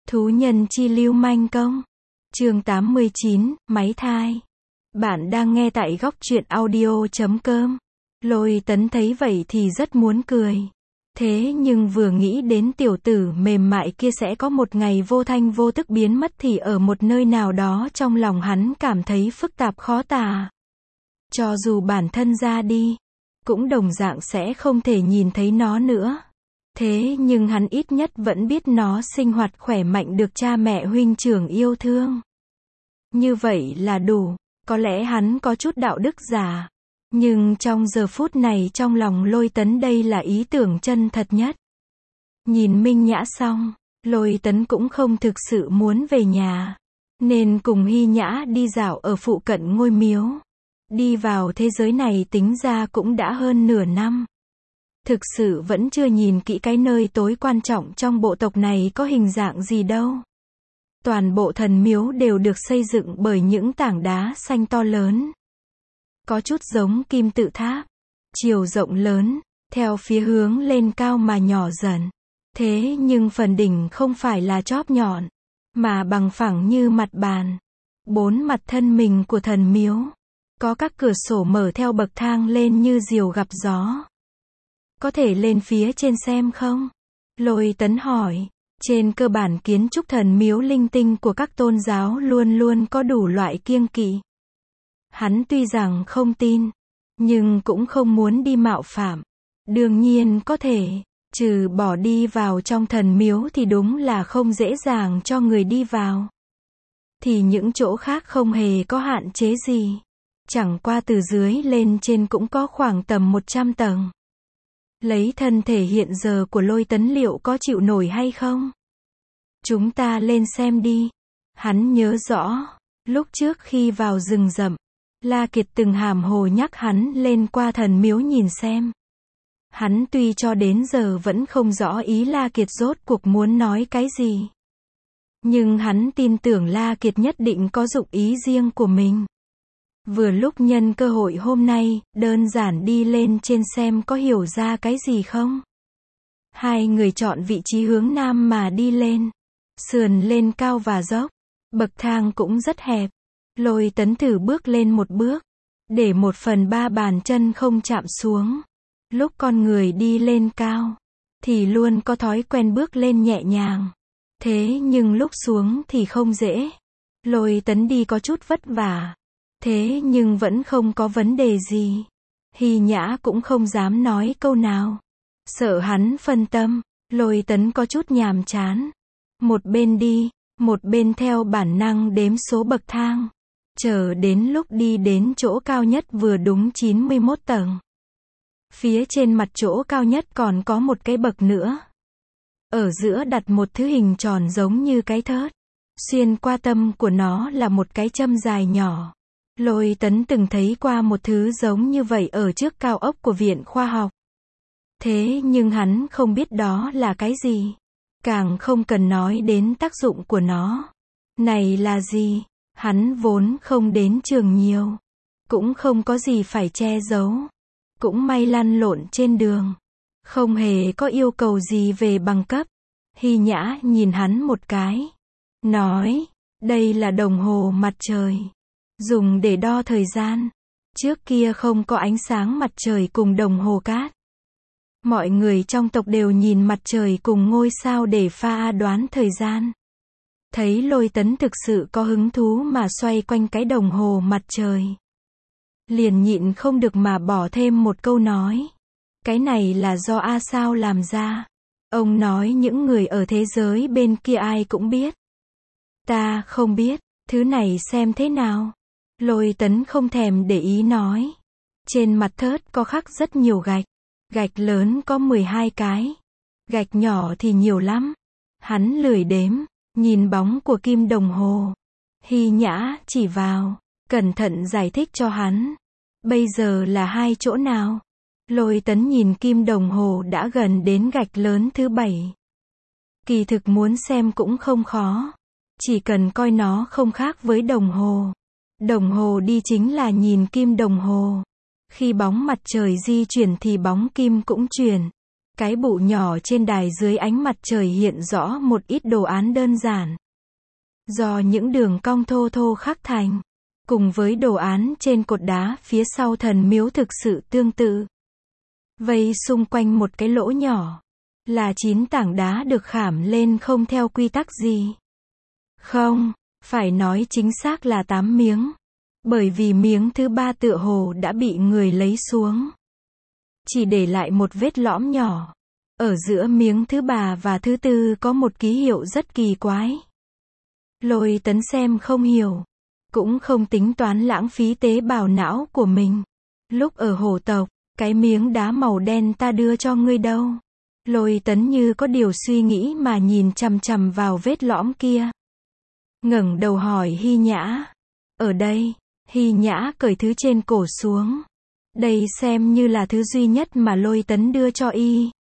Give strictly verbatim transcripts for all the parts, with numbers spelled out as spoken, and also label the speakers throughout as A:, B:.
A: Thú nhân chi lưu manh công. Chương tám mươi chín, máy thai. Bạn đang nghe tại góc truyện audio chấm com. Lôi Tấn thấy vậy thì rất muốn cười. Thế nhưng vừa nghĩ đến tiểu tử mềm mại kia sẽ có một ngày vô thanh vô tức biến mất thì ở một nơi nào đó trong lòng hắn cảm thấy phức tạp khó tả. Cho dù bản thân ra đi, cũng đồng dạng sẽ không thể nhìn thấy nó nữa. Thế nhưng hắn ít nhất vẫn biết nó sinh hoạt khỏe mạnh được cha mẹ huynh trưởng yêu thương. Như vậy là đủ. Có lẽ hắn có chút đạo đức giả. Nhưng trong giờ phút này trong lòng Lôi Tấn đây là ý tưởng chân thật nhất. Nhìn Minh Nhã xong, Lôi Tấn cũng không thực sự muốn về nhà. Nên cùng Hy Nhã đi dạo ở phụ cận ngôi miếu. Đi vào thế giới này tính ra cũng đã hơn nửa năm. Thực sự vẫn chưa nhìn kỹ cái nơi tối quan trọng trong bộ tộc này có hình dạng gì đâu. Toàn bộ thần miếu đều được xây dựng bởi những tảng đá xanh to lớn. Có chút giống kim tự tháp. Chiều rộng lớn, theo phía hướng lên cao mà nhỏ dần. Thế nhưng phần đỉnh không phải là chóp nhọn, mà bằng phẳng như mặt bàn. Bốn mặt thân mình của thần miếu. Có các cửa sổ mở theo bậc thang lên như diều gặp gió. Có thể lên phía trên xem không? Lôi Tấn hỏi. Trên cơ bản kiến trúc thần miếu linh tinh của các tôn giáo luôn luôn có đủ loại kiêng kỵ. Hắn tuy rằng không tin, nhưng cũng không muốn đi mạo phạm. Đương nhiên có thể, trừ bỏ đi vào trong thần miếu thì đúng là không dễ dàng cho người đi vào. Thì những chỗ khác không hề có hạn chế gì. Chẳng qua từ dưới lên trên cũng có khoảng tầm một trăm tầng. Lấy thân thể hiện giờ của Lôi Tấn liệu có chịu nổi hay không? Chúng ta lên xem đi. Hắn nhớ rõ, lúc trước khi vào rừng rậm, La Kiệt từng hàm hồ nhắc hắn lên qua thần miếu nhìn xem. Hắn tuy cho đến giờ vẫn không rõ ý La Kiệt rốt cuộc muốn nói cái gì. Nhưng hắn tin tưởng La Kiệt nhất định có dụng ý riêng của mình. Vừa lúc nhân cơ hội hôm nay, đơn giản đi lên trên xem có hiểu ra cái gì không. Hai người chọn vị trí hướng nam mà đi lên. Sườn lên cao và dốc. Bậc thang cũng rất hẹp. Lôi Tấn thử bước lên một bước. Để một phần ba bàn chân không chạm xuống. Lúc con người đi lên cao, thì luôn có thói quen bước lên nhẹ nhàng. Thế nhưng lúc xuống thì không dễ. Lôi Tấn đi có chút vất vả. Thế nhưng vẫn không có vấn đề gì. Hy Nhã cũng không dám nói câu nào. Sợ hắn phân tâm, Lôi Tấn có chút nhàm chán. Một bên đi, một bên theo bản năng đếm số bậc thang. Chờ đến lúc đi đến chỗ cao nhất vừa đúng chín mươi mốt tầng. Phía trên mặt chỗ cao nhất còn có một cái bậc nữa. Ở giữa đặt một thứ hình tròn giống như cái thớt. Xuyên qua tâm của nó là một cái châm dài nhỏ. Lôi Tấn từng thấy qua một thứ giống như vậy ở trước cao ốc của Viện Khoa học. Thế nhưng hắn không biết đó là cái gì. Càng không cần nói đến tác dụng của nó. Này là gì? Hắn vốn không đến trường nhiều. Cũng không có gì phải che giấu. Cũng may lăn lộn trên đường. Không hề có yêu cầu gì về bằng cấp. Hy Nhã nhìn hắn một cái. Nói, đây là đồng hồ mặt trời. Dùng để đo thời gian. Trước kia không có ánh sáng mặt trời cùng đồng hồ cát. Mọi người trong tộc đều nhìn mặt trời cùng ngôi sao để pha đoán thời gian. Thấy Lôi Tấn thực sự có hứng thú mà xoay quanh cái đồng hồ mặt trời. Liền nhịn không được mà bỏ thêm một câu nói. Cái này là do A Sao làm ra. Ông nói những người ở thế giới bên kia ai cũng biết. Ta không biết, thứ này xem thế nào. Lôi Tấn không thèm để ý nói. Trên mặt thớt có khắc rất nhiều gạch. Gạch lớn có mười hai cái. Gạch nhỏ thì nhiều lắm. Hắn lười đếm, nhìn bóng của kim đồng hồ. Hy Nhã chỉ vào, cẩn thận giải thích cho hắn. Bây giờ là hai chỗ nào? Lôi Tấn nhìn kim đồng hồ đã gần đến gạch lớn thứ bảy. Kỳ thực muốn xem cũng không khó. Chỉ cần coi nó không khác với đồng hồ. Đồng hồ đi chính là nhìn kim đồng hồ. Khi bóng mặt trời di chuyển thì bóng kim cũng chuyển. Cái bụ nhỏ trên đài dưới ánh mặt trời hiện rõ một ít đồ án đơn giản. Do những đường cong thô thô khắc thành, cùng với đồ án trên cột đá phía sau thần miếu thực sự tương tự. Vây xung quanh một cái lỗ nhỏ, là chín tảng đá được khảm lên không theo quy tắc gì. Không, phải nói chính xác là tám miếng. Bởi vì miếng thứ ba tựa hồ đã bị người lấy xuống. Chỉ để lại một vết lõm nhỏ. Ở giữa miếng thứ ba và thứ tư có một ký hiệu rất kỳ quái. Lôi Tấn xem không hiểu. Cũng không tính toán lãng phí tế bào não của mình. Lúc ở hổ tộc, cái miếng đá màu đen ta đưa cho ngươi đâu? Lôi Tấn như có điều suy nghĩ mà nhìn chằm chằm vào vết lõm kia. Ngẩng đầu hỏi Hy Nhã. Ở đây, Hy Nhã cởi thứ trên cổ xuống. Đây xem như là thứ duy nhất mà Lôi Tấn đưa cho y.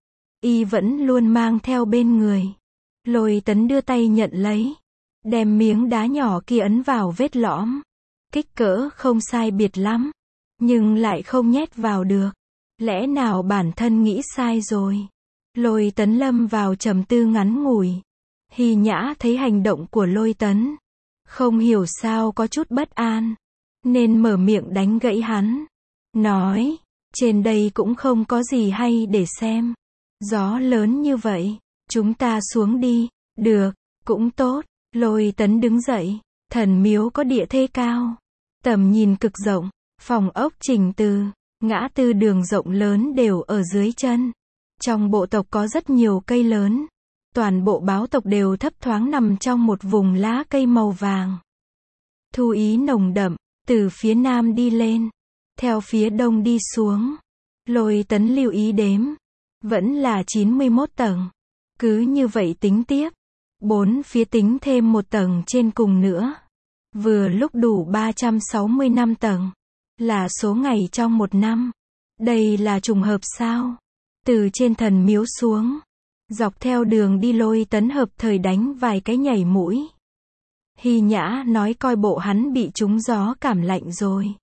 A: Y vẫn luôn mang theo bên người. Lôi Tấn đưa tay nhận lấy. Đem miếng đá nhỏ kia ấn vào vết lõm. Kích cỡ không sai biệt lắm. Nhưng lại không nhét vào được. Lẽ nào bản thân nghĩ sai rồi? Lôi Tấn lâm vào trầm tư ngắn ngủi. Hy Nhã thấy hành động của Lôi Tấn. Không hiểu sao có chút bất an. Nên mở miệng đánh gãy hắn. Nói, trên đây cũng không có gì hay để xem. Gió lớn như vậy, chúng ta xuống đi. Được, cũng tốt. Lôi Tấn đứng dậy. Thần miếu có địa thế cao. Tầm nhìn cực rộng. Phòng ốc trình từ, ngã tư đường rộng lớn đều ở dưới chân. Trong bộ tộc có rất nhiều cây lớn. Toàn bộ báo tộc đều thấp thoáng nằm trong một vùng lá cây màu vàng. Thu ý nồng đậm, từ phía nam đi lên, theo phía đông đi xuống. Lôi Tấn lưu ý đếm. Vẫn là chín mươi mốt tầng. Cứ như vậy tính tiếp. Bốn phía tính thêm một tầng trên cùng nữa. Vừa lúc đủ ba trăm sáu mươi lăm tầng. Là số ngày trong một năm. Đây là trùng hợp sao? Từ trên thần miếu xuống. Dọc theo đường đi Lôi Tấn hợp thời đánh vài cái nhảy mũi. Hy Nhã nói coi bộ hắn bị trúng gió cảm lạnh rồi.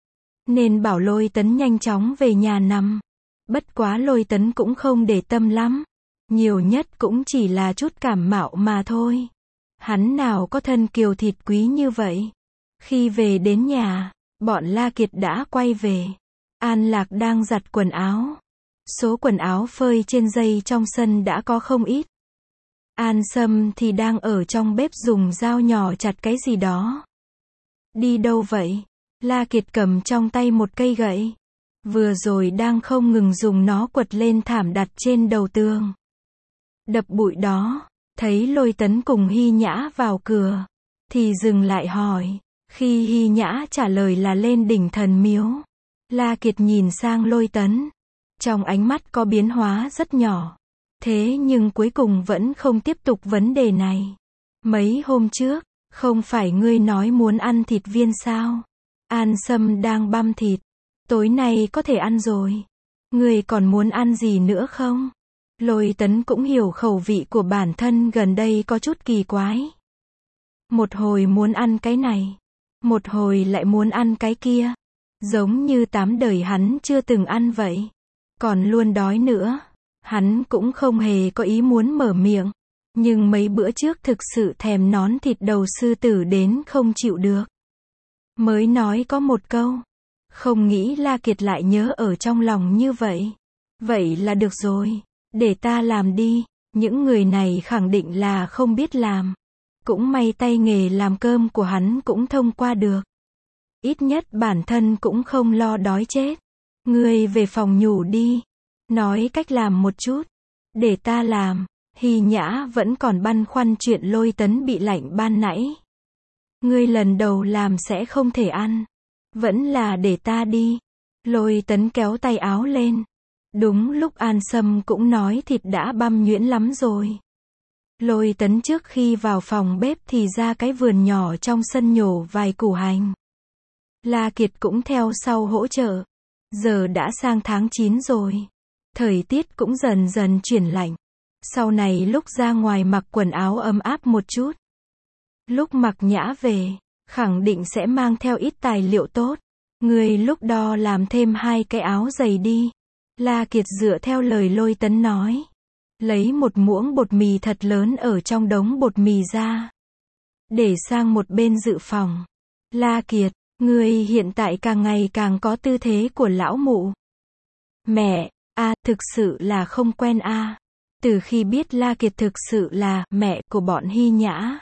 A: Nên bảo Lôi Tấn nhanh chóng về nhà nằm. Bất quá Lôi Tấn cũng không để tâm lắm. Nhiều nhất cũng chỉ là chút cảm mạo mà thôi. Hắn nào có thân kiều thịt quý như vậy. Khi về đến nhà, bọn La Kiệt đã quay về. An Lạc đang giặt quần áo. Số quần áo phơi trên dây trong sân đã có không ít. An Sâm thì đang ở trong bếp dùng dao nhỏ chặt cái gì đó. Đi đâu vậy? La Kiệt cầm trong tay một cây gậy. Vừa rồi đang không ngừng dùng nó quật lên thảm đặt trên đầu tường. Đập bụi đó, thấy Lôi Tấn cùng Hy Nhã vào cửa. Thì dừng lại hỏi. Khi Hy Nhã trả lời là lên đỉnh thần miếu. La Kiệt nhìn sang Lôi Tấn. Trong ánh mắt có biến hóa rất nhỏ. Thế nhưng cuối cùng vẫn không tiếp tục vấn đề này. Mấy hôm trước, không phải ngươi nói muốn ăn thịt viên sao? An Sâm đang băm thịt. Tối nay có thể ăn rồi. Ngươi còn muốn ăn gì nữa không? Lôi Tấn cũng hiểu khẩu vị của bản thân gần đây có chút kỳ quái. Một hồi muốn ăn cái này. Một hồi lại muốn ăn cái kia. Giống như tám đời hắn chưa từng ăn vậy. Còn luôn đói nữa. Hắn cũng không hề có ý muốn mở miệng. Nhưng mấy bữa trước thực sự thèm nón thịt đầu sư tử đến không chịu được. Mới nói có một câu. Không nghĩ La Kiệt lại nhớ ở trong lòng như vậy. Vậy là được rồi. Để ta làm đi. Những người này khẳng định là không biết làm. Cũng may tay nghề làm cơm của hắn cũng thông qua được. Ít nhất bản thân cũng không lo đói chết. Ngươi về phòng nhủ đi. Nói cách làm một chút. Để ta làm. Hy Nhã vẫn còn băn khoăn chuyện Lôi Tấn bị lạnh ban nãy. Ngươi lần đầu làm sẽ không thể ăn. Vẫn là để ta đi. Lôi Tấn kéo tay áo lên. Đúng lúc An Sâm cũng nói thịt đã băm nhuyễn lắm rồi. Lôi Tấn trước khi vào phòng bếp thì ra cái vườn nhỏ trong sân nhổ vài củ hành. La Kiệt cũng theo sau hỗ trợ. Giờ đã sang tháng chín rồi. Thời tiết cũng dần dần chuyển lạnh. Sau này lúc ra ngoài mặc quần áo ấm áp một chút. Lúc Mặc Nhã về, khẳng định sẽ mang theo ít tài liệu tốt. Người lúc đó làm thêm hai cái áo dày đi. La Kiệt dựa theo lời Lôi Tấn nói. Lấy một muỗng bột mì thật lớn ở trong đống bột mì ra. Để sang một bên dự phòng. La Kiệt, ngươi hiện tại càng ngày càng có tư thế của lão mụ. Mẹ, a, thực sự là không quen a. Từ khi biết La Kiệt thực sự là mẹ của bọn Hy Nhã.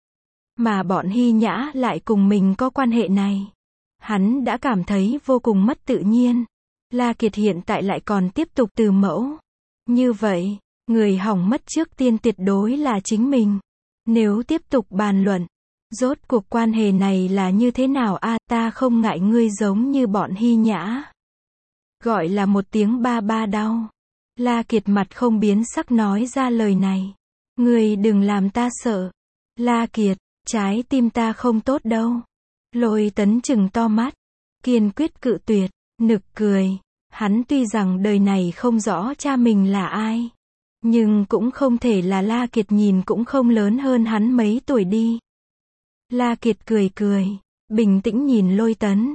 A: Mà bọn Hy Nhã lại cùng mình có quan hệ này. Hắn đã cảm thấy vô cùng mất tự nhiên. La Kiệt hiện tại lại còn tiếp tục từ mẫu. Như vậy, người hỏng mất trước tiên tuyệt đối là chính mình. Nếu tiếp tục bàn luận, rốt cuộc quan hệ này là như thế nào a, ta không ngại ngươi giống như bọn Hy Nhã. Gọi là một tiếng ba ba đau. La Kiệt mặt không biến sắc nói ra lời này. Ngươi đừng làm ta sợ. La Kiệt, trái tim ta không tốt đâu. Lôi Tấn trừng to mắt. Kiên quyết cự tuyệt, nực cười. Hắn tuy rằng đời này không rõ cha mình là ai. Nhưng cũng không thể là La Kiệt nhìn cũng không lớn hơn hắn mấy tuổi đi. La Kiệt cười cười, bình tĩnh nhìn Lôi Tấn.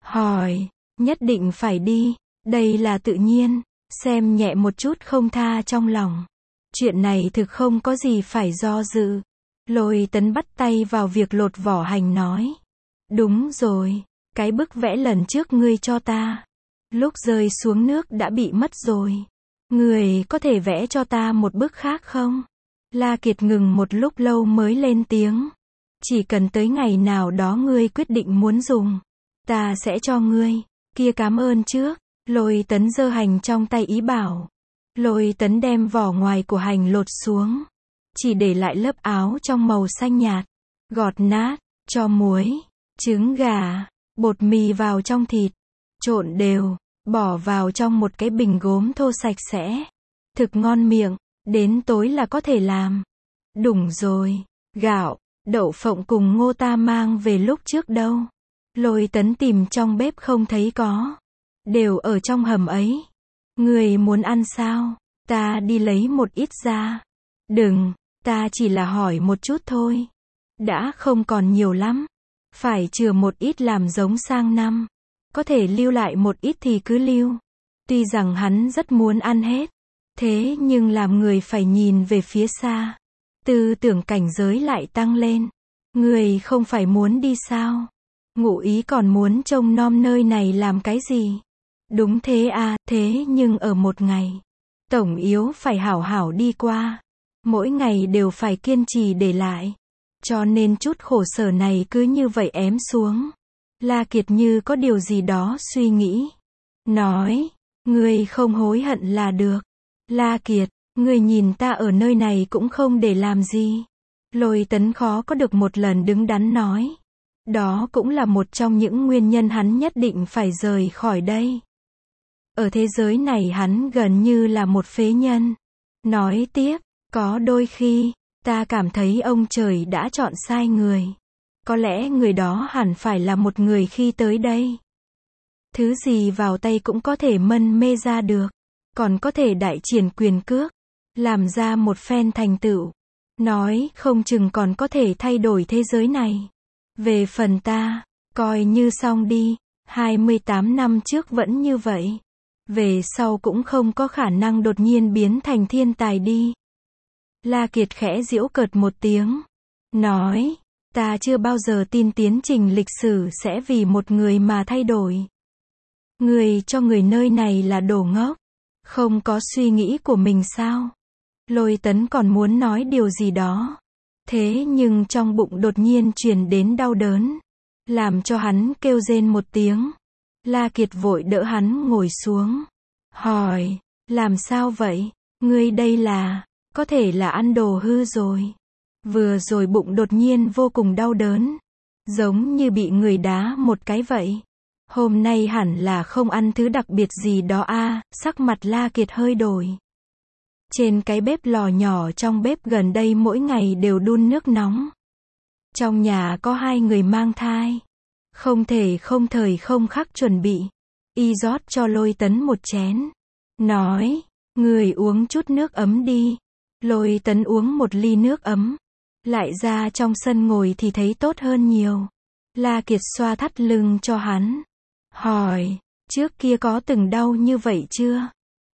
A: Hỏi, nhất định phải đi, đây là tự nhiên, xem nhẹ một chút không tha trong lòng. Chuyện này thực không có gì phải do dự. Lôi Tấn bắt tay vào việc lột vỏ hành nói. Đúng rồi, cái bức vẽ lần trước ngươi cho ta. Lúc rơi xuống nước đã bị mất rồi. Ngươi có thể vẽ cho ta một bức khác không? La Kiệt ngừng một lúc lâu mới lên tiếng. Chỉ cần tới ngày nào đó ngươi quyết định muốn dùng, ta sẽ cho ngươi. Kia cảm ơn trước. Lôi Tấn giơ hành trong tay ý bảo. Lôi Tấn đem vỏ ngoài của hành lột xuống. Chỉ để lại lớp áo trong màu xanh nhạt. Gọt nát, cho muối, trứng gà, bột mì vào trong thịt. Trộn đều, bỏ vào trong một cái bình gốm thô sạch sẽ. Thực ngon miệng, đến tối là có thể làm. Đúng rồi, gạo, đậu phộng cùng ngô ta mang về lúc trước đâu. Lôi Tấn tìm trong bếp không thấy có. Đều ở trong hầm ấy. Người muốn ăn sao? Ta đi lấy một ít ra. Đừng, ta chỉ là hỏi một chút thôi. Đã không còn nhiều lắm. Phải chừa một ít làm giống sang năm. Có thể lưu lại một ít thì cứ lưu. Tuy rằng hắn rất muốn ăn hết. Thế nhưng làm người phải nhìn về phía xa. Tư tưởng cảnh giới lại tăng lên. Người không phải muốn đi sao? Ngụ ý còn muốn trông nom nơi này làm cái gì? Đúng thế à, thế nhưng ở một ngày. Tổng yếu phải hảo hảo đi qua. Mỗi ngày đều phải kiên trì để lại. Cho nên chút khổ sở này cứ như vậy ém xuống. La Kiệt như có điều gì đó suy nghĩ. Nói, ngươi không hối hận là được. La Kiệt, ngươi nhìn ta ở nơi này cũng không để làm gì. Lôi Tấn khó có được một lần đứng đắn nói. Đó cũng là một trong những nguyên nhân hắn nhất định phải rời khỏi đây. Ở thế giới này hắn gần như là một phế nhân. Nói tiếp, có đôi khi, ta cảm thấy ông trời đã chọn sai người. Có lẽ người đó hẳn phải là một người khi tới đây. Thứ gì vào tay cũng có thể mân mê ra được. Còn có thể đại triển quyền cước. Làm ra một phen thành tựu. Nói không chừng còn có thể thay đổi thế giới này. Về phần ta, coi như xong đi. hai mươi tám năm trước vẫn như vậy. Về sau cũng không có khả năng đột nhiên biến thành thiên tài đi. La Kiệt khẽ giễu cợt một tiếng. Nói, ta chưa bao giờ tin tiến trình lịch sử sẽ vì một người mà thay đổi. Người cho người nơi này là đồ ngốc. Không có suy nghĩ của mình sao? Lôi Tấn còn muốn nói điều gì đó. Thế nhưng trong bụng đột nhiên truyền đến đau đớn. Làm cho hắn kêu rên một tiếng. La Kiệt vội đỡ hắn ngồi xuống. Hỏi, làm sao vậy? Ngươi đây là, có thể là ăn đồ hư rồi. Vừa rồi bụng đột nhiên vô cùng đau đớn. Giống như bị người đá một cái vậy. Hôm nay hẳn là không ăn thứ đặc biệt gì đó a. Sắc mặt La Kiệt hơi đổi. Trên cái bếp lò nhỏ trong bếp gần đây mỗi ngày đều đun nước nóng. Trong nhà có hai người mang thai. Không thể không thời không khắc chuẩn bị. Y rót cho Lôi Tấn một chén. Nói, người uống chút nước ấm đi. Lôi Tấn uống một ly nước ấm. Lại ra trong sân ngồi thì thấy tốt hơn nhiều. La Kiệt xoa thắt lưng cho hắn. Hỏi, trước kia có từng đau như vậy chưa?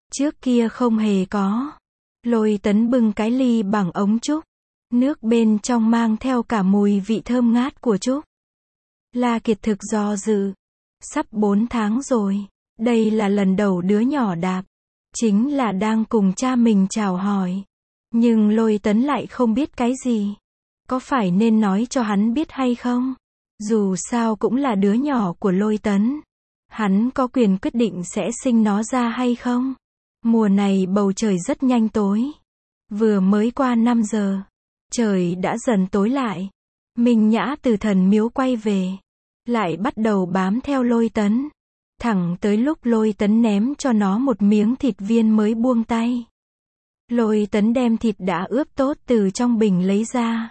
A: Trước kia không hề có. Lôi Tấn bưng cái ly bằng ống trúc. Nước bên trong mang theo cả mùi vị thơm ngát của trúc. La Kiệt thực do dự. Sắp bốn tháng rồi. Đây là lần đầu đứa nhỏ đạp. Chính là đang cùng cha mình chào hỏi. Nhưng Lôi Tấn lại không biết cái gì. Có phải nên nói cho hắn biết hay không? Dù sao cũng là đứa nhỏ của Lôi Tấn. Hắn có quyền quyết định sẽ sinh nó ra hay không? Mùa này bầu trời rất nhanh tối. Vừa mới qua năm giờ. Trời đã dần tối lại. Minh Nhã từ thần miếu quay về. Lại bắt đầu bám theo Lôi Tấn. Thẳng tới lúc Lôi Tấn ném cho nó một miếng thịt viên mới buông tay. Lôi Tấn đem thịt đã ướp tốt từ trong bình lấy ra.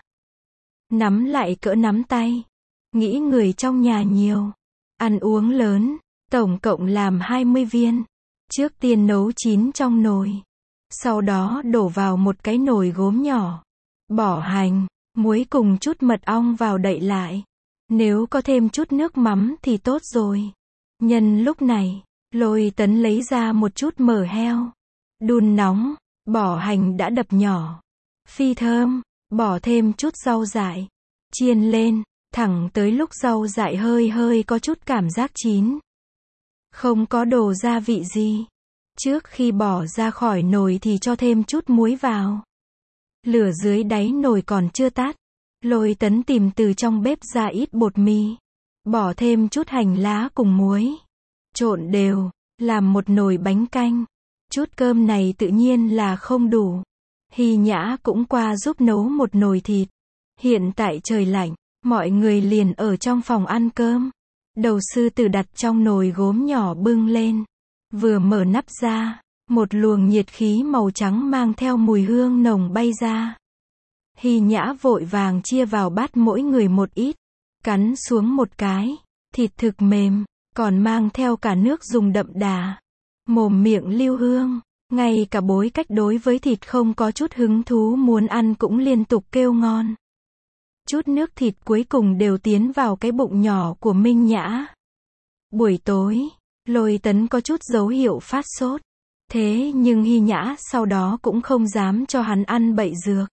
A: Nắm lại cỡ nắm tay. Nghĩ người trong nhà nhiều. Ăn uống lớn. Tổng cộng làm hai mươi viên. Trước tiên nấu chín trong nồi. Sau đó đổ vào một cái nồi gốm nhỏ. Bỏ hành, muối cùng chút mật ong vào đậy lại. Nếu có thêm chút nước mắm thì tốt rồi. Nhân lúc này, Lôi Tấn lấy ra một chút mỡ heo. Đun nóng, bỏ hành đã đập nhỏ. Phi thơm, bỏ thêm chút rau dại. Chiên lên, thẳng tới lúc rau dại hơi hơi có chút cảm giác chín. Không có đồ gia vị gì. Trước khi bỏ ra khỏi nồi thì cho thêm chút muối vào. Lửa dưới đáy nồi còn chưa tắt. Lôi Tấn tìm từ trong bếp ra ít bột mì. Bỏ thêm chút hành lá cùng muối. Trộn đều, làm một nồi bánh canh. Chút cơm này tự nhiên là không đủ. Hy Nhã cũng qua giúp nấu một nồi thịt. Hiện tại trời lạnh, mọi người liền ở trong phòng ăn cơm. Đầu sư tử đặt trong nồi gốm nhỏ bưng lên. Vừa mở nắp ra, một luồng nhiệt khí màu trắng mang theo mùi hương nồng bay ra. Hy Nhã vội vàng chia vào bát mỗi người một ít. Cắn xuống một cái. Thịt thực mềm, còn mang theo cả nước dùng đậm đà. Mồm miệng lưu hương. Ngay cả Bối Cách đối với thịt không có chút hứng thú muốn ăn cũng liên tục kêu ngon. Chút nước thịt cuối cùng đều tiến vào cái bụng nhỏ của Minh Nhã. Buổi tối, Lôi Tấn có chút dấu hiệu phát sốt. Thế nhưng Hy Nhã sau đó cũng không dám cho hắn ăn bậy dược.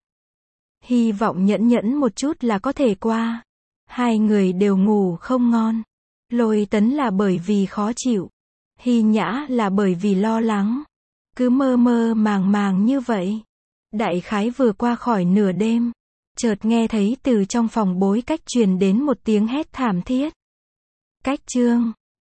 A: Hy vọng nhẫn nhẫn một chút là có thể qua. Hai người đều ngủ không ngon. Lôi Tấn là bởi vì khó chịu. Hy Nhã là bởi vì lo lắng. Cứ mơ mơ màng màng như vậy. Đại khái vừa qua khỏi nửa đêm. Chợt nghe thấy từ trong phòng Bối Cách truyền đến một tiếng hét thảm thiết. Cách Trương.